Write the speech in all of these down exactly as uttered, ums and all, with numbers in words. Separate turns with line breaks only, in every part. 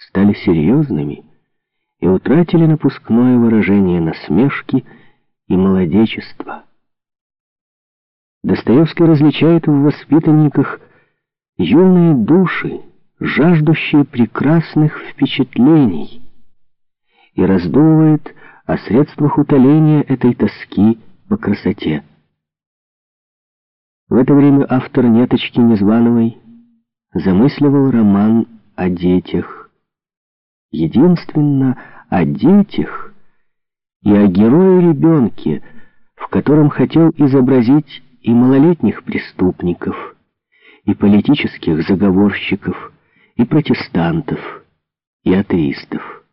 стали серьезными и утратили напускное выражение насмешки и молодечества. Достоевский различает в воспитанниках юные души, жаждущие прекрасных впечатлений, и раздумывает о средствах утоления этой тоски по красоте. В это время автор «Неточки Незвановой» замысливал роман о детях. Единственно о детях и о герое-ребенке, в котором хотел изобразить и малолетних преступников, и политических заговорщиков, и протестантов, и атеистов.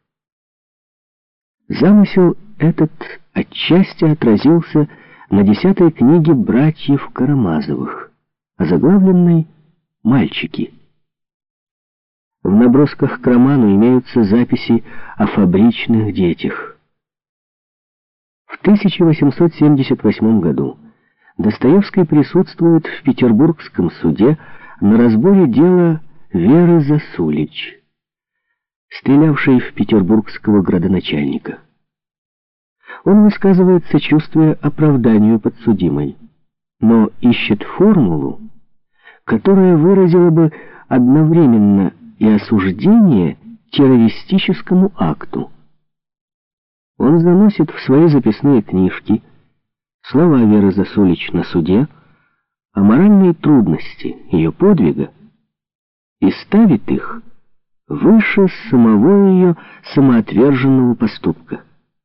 Замысел этот отчасти отразился на десятой книге братьев Карамазовых, озаглавленной «Мальчики». В набросках к роману имеются записи о фабричных детях. В тысяча восемьсот семьдесят восьмом году Достоевский присутствует в Петербургском суде на разборе дела Веры Засулич, стрелявшей в петербургского градоначальника. Он высказывает сочувствие оправданию подсудимой, но ищет формулу, которая выразила бы одновременно и осуждение террористическому акту. Он заносит в свои записные книжки слова Веры Засулич на суде о моральной трудности ее подвига и ставит их выше самого ее самоотверженного поступка.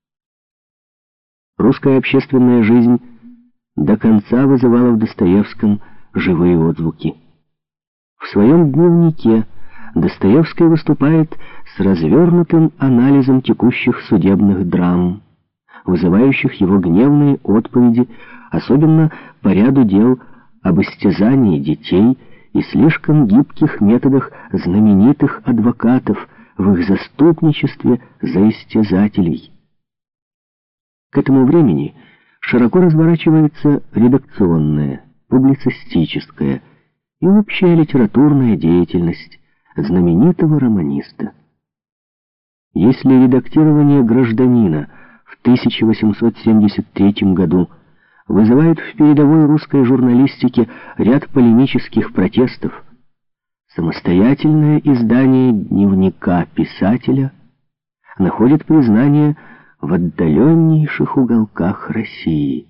Русская общественная жизнь до конца вызывала в Достоевском живые отзвуки. В своем дневнике Достоевский выступает с развернутым анализом текущих судебных драм, вызывающих его гневные отповеди, особенно по ряду дел об истязании детей и слишком гибких методах знаменитых адвокатов в их заступничестве за истязателей. К этому времени широко разворачивается редакционная, публицистическая и общая литературная деятельность знаменитого романиста. Если редактирование «Гражданина» в тысяча восемьсот семьдесят третьем году вызывает в передовой русской журналистике ряд полемических протестов, самостоятельное издание дневника писателя находит признание в отдаленнейших уголках России.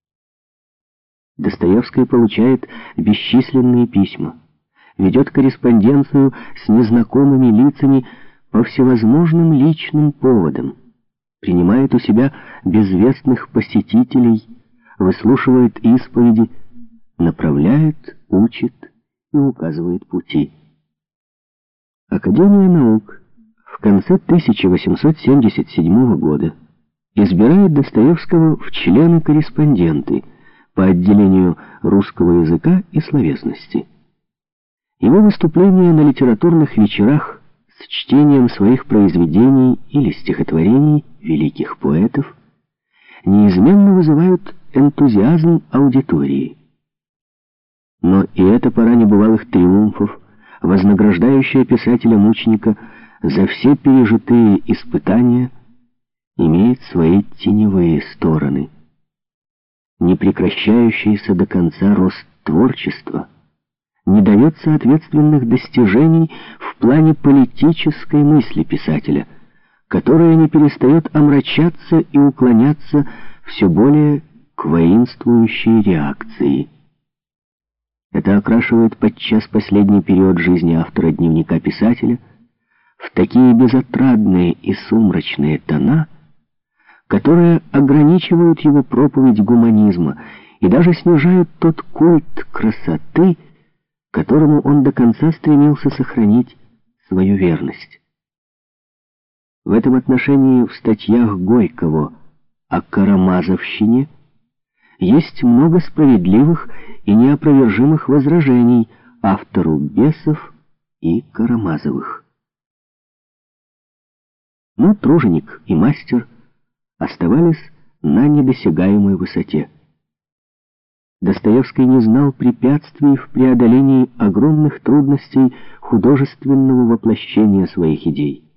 Достоевский получает бесчисленные письма, ведет корреспонденцию с незнакомыми лицами по всевозможным личным поводам, принимает у себя безвестных посетителей, выслушивает исповеди, направляет, учит и указывает пути. Академия наук в конце тысяча восемьсот семьдесят седьмого года избирает Достоевского в члены-корреспонденты по отделению русского языка и словесности. Его выступления на литературных вечерах с чтением своих произведений или стихотворений великих поэтов неизменно вызывают энтузиазм аудитории. Но и эта пора небывалых триумфов, вознаграждающая писателя-мученика за все пережитые испытания, имеет свои теневые стороны. Непрекращающийся до конца рост творчества не дает соответственных достижений в плане политической мысли писателя, которая не перестает омрачаться и уклоняться все более к воинствующей реакции. Это окрашивает подчас последний период жизни автора дневника писателя в такие безотрадные и сумрачные тона, которые ограничивают его проповедь гуманизма и даже снижают тот культ красоты, которому он до конца стремился сохранить свою верность. В этом отношении в статьях Горького о Карамазовщине есть много справедливых и неопровержимых возражений автору «Бесов» и Карамазовых. Но труженик и мастер оставались на недосягаемой высоте. Достоевский не знал препятствий в преодолении огромных трудностей художественного воплощения своих идей.